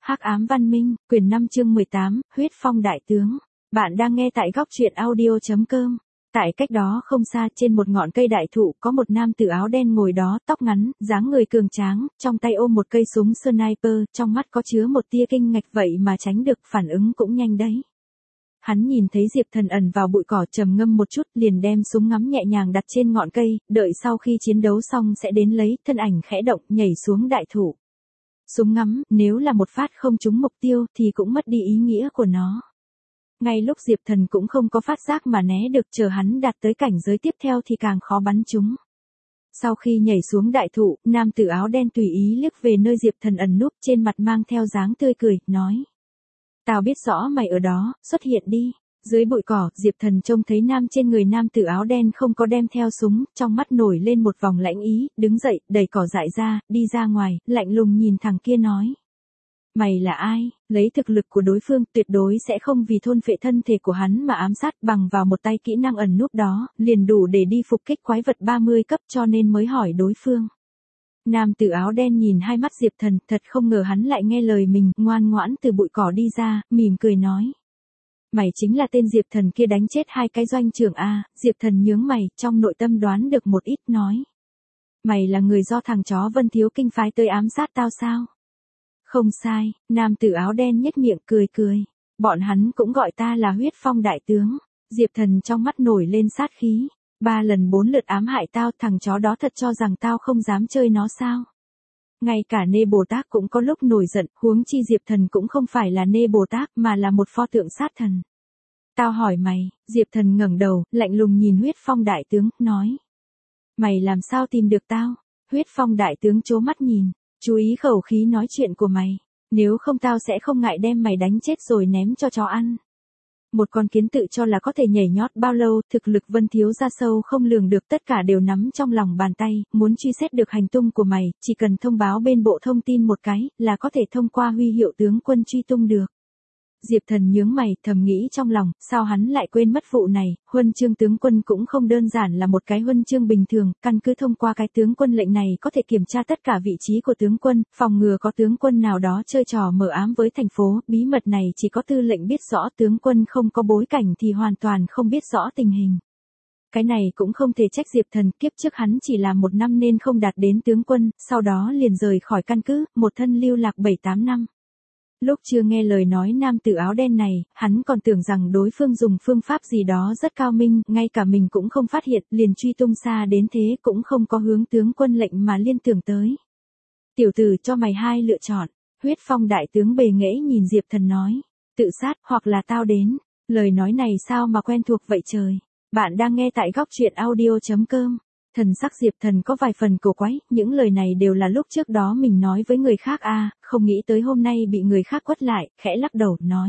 Hắc ám văn minh, quyển 5 chương 18, huyết phong đại tướng. Bạn đang nghe tại góc truyện audio.com. Tại cách đó không xa trên một ngọn cây đại thụ có một nam tử áo đen ngồi đó, tóc ngắn, dáng người cường tráng, trong tay ôm một cây súng sniper, trong mắt có chứa một tia kinh ngạch vậy mà tránh được, phản ứng cũng nhanh đấy. Hắn nhìn thấy Diệp Thần ẩn vào bụi cỏ, trầm ngâm một chút, liền đem súng ngắm nhẹ nhàng đặt trên ngọn cây, đợi sau khi chiến đấu xong sẽ đến lấy, thân ảnh khẽ động, nhảy xuống đại thụ. Súng ngắm, nếu là một phát không trúng mục tiêu thì cũng mất đi ý nghĩa của nó. Ngay lúc Diệp Thần cũng không có phát giác mà né được, chờ hắn đạt tới cảnh giới tiếp theo thì càng khó bắn trúng. Sau khi nhảy xuống đại thụ, nam tử áo đen tùy ý liếc về nơi Diệp Thần ẩn núp, trên mặt mang theo dáng tươi cười, nói. Tao biết rõ mày ở đó, xuất hiện đi. Dưới bụi cỏ, Diệp Thần trông thấy trên người nam tử áo đen không có đem theo súng, trong mắt nổi lên một vòng lãnh ý, đứng dậy, đẩy cỏ dại ra, đi ra ngoài, lạnh lùng nhìn thằng kia nói. Mày là ai? Lấy thực lực của đối phương, tuyệt đối sẽ không vì thôn phệ thân thể của hắn mà ám sát, bằng vào một tay kỹ năng ẩn núp đó, liền đủ để đi phục kích quái vật 30 cấp, cho nên mới hỏi đối phương. Nam tử áo đen nhìn hai mắt Diệp Thần, thật không ngờ hắn lại nghe lời mình, ngoan ngoãn từ bụi cỏ đi ra, mỉm cười nói. Mày chính là tên Diệp Thần kia đánh chết 2 cái doanh trưởng a. Diệp Thần nhướng mày, trong nội tâm đoán được một ít, nói. Mày là người do thằng chó Vân Thiếu Kinh phái tới ám sát tao sao? Không sai, nam tử áo đen nhếch miệng cười cười. Bọn hắn cũng gọi ta là huyết phong đại tướng. Diệp Thần trong mắt nổi lên sát khí. 3 lần 4 lượt ám hại tao, thằng chó đó thật cho rằng tao không dám chơi nó sao? Ngay cả Nê Bồ Tát cũng có lúc nổi giận, huống chi Diệp Thần cũng không phải là Nê Bồ Tát mà là một pho tượng sát thần. Tao hỏi mày, Diệp Thần ngẩng đầu, lạnh lùng nhìn huyết phong đại tướng, nói. Mày làm sao tìm được tao? Huyết phong đại tướng trố mắt nhìn, chú ý khẩu khí nói chuyện của mày, nếu không tao sẽ không ngại đem mày đánh chết rồi ném cho chó ăn. Một con kiến tự cho là có thể nhảy nhót bao lâu, thực lực Vân Thiếu ra sâu không lường được, tất cả đều nắm trong lòng bàn tay, muốn truy xét được hành tung của mày, chỉ cần thông báo bên bộ thông tin một cái, là có thể thông qua huy hiệu tướng quân truy tung được. Diệp Thần nhướng mày, thầm nghĩ trong lòng, sao hắn lại quên mất vụ này, huân chương tướng quân cũng không đơn giản là một cái huân chương bình thường, căn cứ thông qua cái tướng quân lệnh này có thể kiểm tra tất cả vị trí của tướng quân, phòng ngừa có tướng quân nào đó chơi trò mờ ám với thành phố, bí mật này chỉ có tư lệnh biết rõ, tướng quân không có bối cảnh thì hoàn toàn không biết rõ tình hình. Cái này cũng không thể trách Diệp Thần, kiếp trước hắn chỉ là 1 năm nên không đạt đến tướng quân, sau đó liền rời khỏi căn cứ, một thân lưu lạc 7-8 năm. Lúc chưa nghe lời nói nam tử áo đen này, hắn còn tưởng rằng đối phương dùng phương pháp gì đó rất cao minh, ngay cả mình cũng không phát hiện, liền truy tung xa đến thế cũng không có hướng tướng quân lệnh mà liên tưởng tới. Tiểu tử, cho mày 2 lựa chọn. Huyết phong đại tướng bề nghễ nhìn Diệp Thần nói. Tự sát, hoặc là tao đến. Lời nói này sao mà quen thuộc vậy trời. Bạn đang nghe tại góc truyện audio.com. Thần sắc Diệp Thần có vài phần cổ quái, những lời này đều là lúc trước đó mình nói với người khác a, không nghĩ tới hôm nay bị người khác quất lại, khẽ lắc đầu, nói.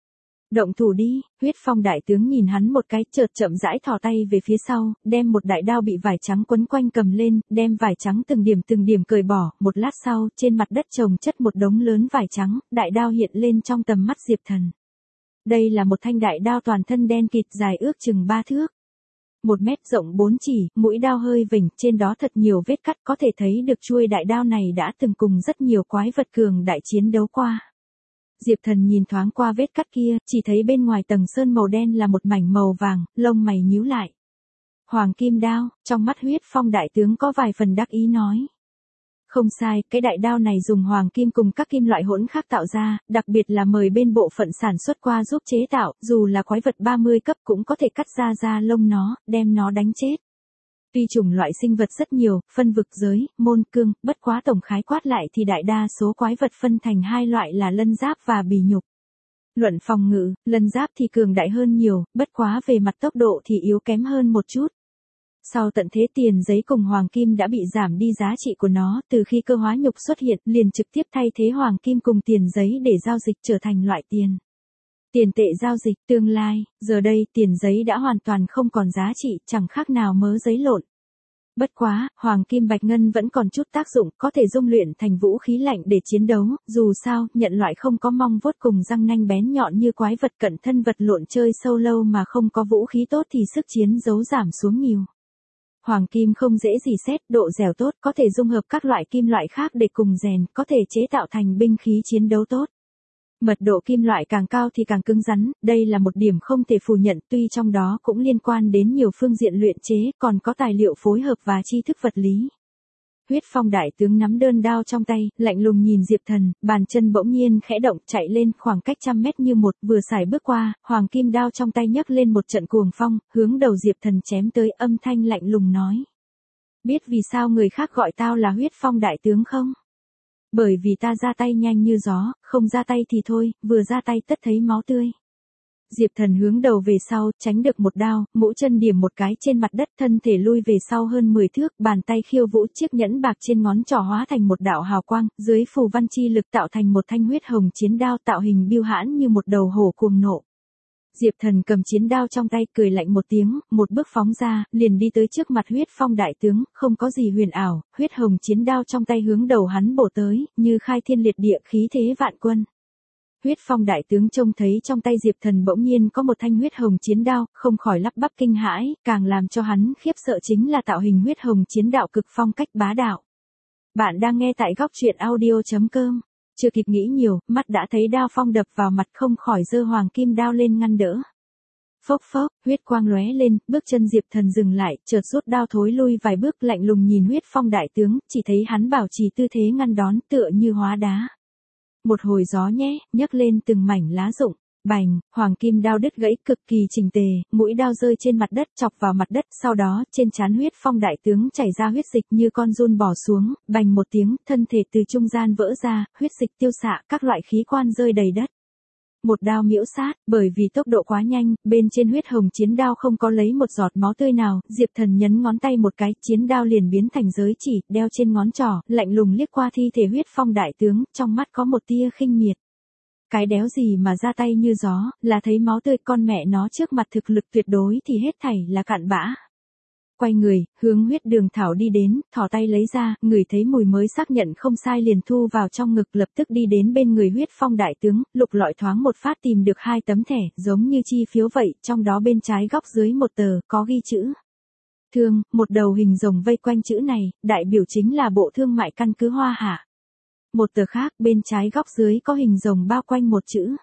Động thủ đi. Huyết phong đại tướng nhìn hắn một cái, chợt chậm rãi thò tay về phía sau, đem một đại đao bị vải trắng quấn quanh cầm lên, đem vải trắng từng điểm cởi bỏ, một lát sau, trên mặt đất chồng chất một đống lớn vải trắng, đại đao hiện lên trong tầm mắt Diệp Thần. Đây là một thanh đại đao toàn thân đen kịt, dài ước chừng 3 thước. 1 mét, rộng 4 chỉ, mũi đao hơi vểnh, trên đó thật nhiều vết cắt, có thể thấy được chuôi đại đao này đã từng cùng rất nhiều quái vật cường đại chiến đấu qua. Diệp Thần nhìn thoáng qua vết cắt kia, chỉ thấy bên ngoài tầng sơn màu đen là một mảnh màu vàng, lông mày nhíu lại. Hoàng kim đao, trong mắt huyết phong đại tướng có vài phần đắc ý nói. Không sai, cái đại đao này dùng hoàng kim cùng các kim loại hỗn khác tạo ra, đặc biệt là mời bên bộ phận sản xuất qua giúp chế tạo, dù là quái vật 30 cấp cũng có thể cắt ra lông nó, đem nó đánh chết. Tuy chủng loại sinh vật rất nhiều, phân vực giới, môn cương, bất quá tổng khái quát lại thì đại đa số quái vật phân thành 2 loại là lân giáp và bì nhục. Luận phòng ngự, lân giáp thì cường đại hơn nhiều, bất quá về mặt tốc độ thì yếu kém hơn một chút. Sau tận thế tiền giấy cùng hoàng kim đã bị giảm đi giá trị của nó, từ khi cơ hóa nhục xuất hiện liền trực tiếp thay thế hoàng kim cùng tiền giấy để giao dịch trở thành loại tiền. Tiền tệ giao dịch, tương lai, giờ đây tiền giấy đã hoàn toàn không còn giá trị, chẳng khác nào mớ giấy lộn. Bất quá, hoàng kim bạch ngân vẫn còn chút tác dụng, có thể dung luyện thành vũ khí lạnh để chiến đấu, dù sao, nhận loại không có mong vuốt cùng răng nanh bén nhọn như quái vật cận thân vật lộn chơi sâu lâu mà không có vũ khí tốt thì sức chiến đấu giảm xuống nhiều. Hoàng kim không dễ gì xét, độ dẻo tốt, có thể dung hợp các loại kim loại khác để cùng rèn, có thể chế tạo thành binh khí chiến đấu tốt. Mật độ kim loại càng cao thì càng cứng rắn, đây là một điểm không thể phủ nhận, tuy trong đó cũng liên quan đến nhiều phương diện luyện chế, còn có tài liệu phối hợp và tri thức vật lý. Huyết Phong đại tướng nắm đơn đao trong tay, lạnh lùng nhìn Diệp Thần, bàn chân bỗng nhiên khẽ động, chạy lên khoảng cách 100 mét như một, vừa xài bước qua, hoàng kim đao trong tay nhấc lên một trận cuồng phong, hướng đầu Diệp Thần chém tới, âm thanh lạnh lùng nói: biết vì sao người khác gọi tao là Huyết Phong đại tướng không? Bởi vì ta ra tay nhanh như gió, không ra tay thì thôi, vừa ra tay tất thấy máu tươi. Diệp Thần hướng đầu về sau, tránh được một đao, mũi chân điểm một cái trên mặt đất, thân thể lui về sau hơn 10 thước, bàn tay khiêu vũ, chiếc nhẫn bạc trên ngón trỏ hóa thành một đạo hào quang, dưới phù văn chi lực tạo thành một thanh huyết hồng chiến đao, tạo hình biêu hãn như một đầu hổ cuồng nộ. Diệp Thần cầm chiến đao trong tay, cười lạnh một tiếng, một bước phóng ra, liền đi tới trước mặt Huyết Phong đại tướng, không có gì huyền ảo, huyết hồng chiến đao trong tay hướng đầu hắn bổ tới, như khai thiên liệt địa, khí thế vạn quân. Huyết Phong đại tướng trông thấy trong tay Diệp Thần bỗng nhiên có một thanh huyết hồng chiến đao, không khỏi lắp bắp kinh hãi, càng làm cho hắn khiếp sợ chính là tạo hình huyết hồng chiến đạo cực phong cách bá đạo. Bạn đang nghe tại góc truyện audio.com. Chưa kịp nghĩ nhiều, mắt đã thấy đao phong đập vào mặt, không khỏi giơ hoàng kim đao lên ngăn đỡ. Phốc phốc, huyết quang lóe lên, bước chân Diệp Thần dừng lại, chợt rút đao thối lui vài bước, lạnh lùng nhìn Huyết Phong đại tướng, chỉ thấy hắn bảo trì tư thế ngăn đón, tựa như hóa đá. Một hồi gió nhẹ, nhấc lên từng mảnh lá rụng, bành, hoàng kim đao đứt gãy cực kỳ chỉnh tề, mũi đao rơi trên mặt đất, chọc vào mặt đất, sau đó trên trán Huyết Phong đại tướng chảy ra huyết dịch như con giun bỏ xuống, bành một tiếng, thân thể từ trung gian vỡ ra, huyết dịch tiêu xạ, các loại khí quan rơi đầy đất. Một đao miễu sát, bởi vì tốc độ quá nhanh, bên trên huyết hồng chiến đao không có lấy một giọt máu tươi nào, Diệp Thần nhấn ngón tay một cái, chiến đao liền biến thành giới chỉ, đeo trên ngón trỏ, lạnh lùng liếc qua thi thể Huyết Phong đại tướng, trong mắt có một tia khinh miệt. Cái đéo gì mà ra tay như gió, là thấy máu tươi, con mẹ nó trước mặt thực lực tuyệt đối thì hết thảy là cặn bã. Quay người, hướng Huyết Đường Thảo đi đến, thò tay lấy ra, ngửi thấy mùi mới xác nhận không sai liền thu vào trong ngực, lập tức đi đến bên người Huyết Phong đại tướng, lục lọi thoáng một phát tìm được 2 tấm thẻ, giống như chi phiếu vậy, trong đó bên trái góc dưới một tờ, có ghi chữ thương, một đầu hình rồng vây quanh chữ này, đại biểu chính là Bộ Thương mại căn cứ Hoa Hạ. Một tờ khác, bên trái góc dưới có hình rồng bao quanh một chữ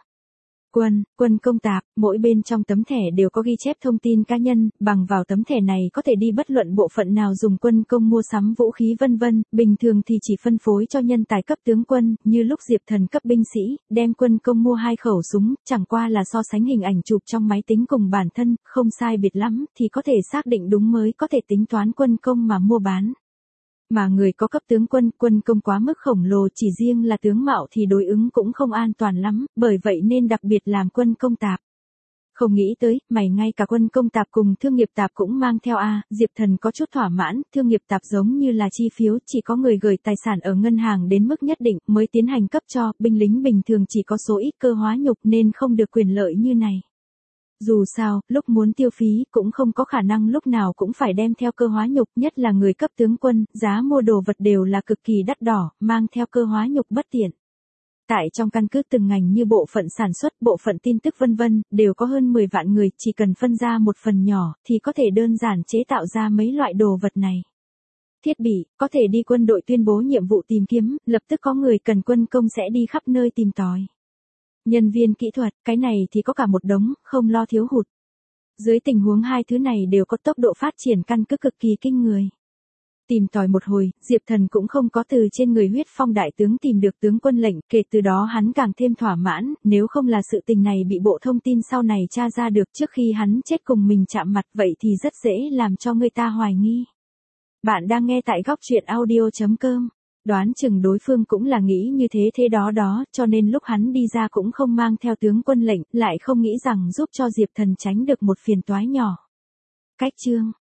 quân công tạp, mỗi bên trong tấm thẻ đều có ghi chép thông tin cá nhân, bằng vào tấm thẻ này có thể đi bất luận bộ phận nào dùng quân công mua sắm vũ khí vân vân, bình thường thì chỉ phân phối cho nhân tài cấp tướng quân, như lúc Diệp Thần cấp binh sĩ, đem quân công mua 2 khẩu súng, chẳng qua là so sánh hình ảnh chụp trong máy tính cùng bản thân, không sai biệt lắm, thì có thể xác định đúng mới có thể tính toán quân công mà mua bán. Mà người có cấp tướng quân, quân công quá mức khổng lồ, chỉ riêng là tướng mạo thì đối ứng cũng không an toàn lắm, bởi vậy nên đặc biệt làm quân công tạp. Không nghĩ tới, mày ngay cả quân công tạp cùng thương nghiệp tạp cũng mang theo a. Diệp Thần có chút thỏa mãn, thương nghiệp tạp giống như là chi phiếu, chỉ có người gửi tài sản ở ngân hàng đến mức nhất định mới tiến hành cấp cho, binh lính bình thường chỉ có số ít cơ hóa nhục nên không được quyền lợi như này. Dù sao, lúc muốn tiêu phí, cũng không có khả năng lúc nào cũng phải đem theo cơ hóa nhục, nhất là người cấp tướng quân, giá mua đồ vật đều là cực kỳ đắt đỏ, mang theo cơ hóa nhục bất tiện. Tại trong căn cứ từng ngành như bộ phận sản xuất, bộ phận tin tức vân vân, đều có hơn 10 vạn người, chỉ cần phân ra một phần nhỏ, thì có thể đơn giản chế tạo ra mấy loại đồ vật này. Thiết bị, có thể đi quân đội tuyên bố nhiệm vụ tìm kiếm, lập tức có người cần quân công sẽ đi khắp nơi tìm tòi. Nhân viên kỹ thuật, cái này thì có cả một đống, không lo thiếu hụt. Dưới tình huống 2 thứ này đều có tốc độ phát triển căn cứ cực kỳ kinh người. Tìm tòi một hồi, Diệp Thần cũng không có từ trên người Huyết Phong đại tướng tìm được tướng quân lệnh, kể từ đó hắn càng thêm thỏa mãn, nếu không là sự tình này bị bộ thông tin sau này tra ra được trước khi hắn chết cùng mình chạm mặt, vậy thì rất dễ làm cho người ta hoài nghi. Bạn đang nghe tại góc truyện audio.com. Đoán chừng đối phương cũng là nghĩ như thế đó, cho nên lúc hắn đi ra cũng không mang theo tướng quân lệnh, lại không nghĩ rằng giúp cho Diệp Thần tránh được một phiền toái nhỏ. Cách chương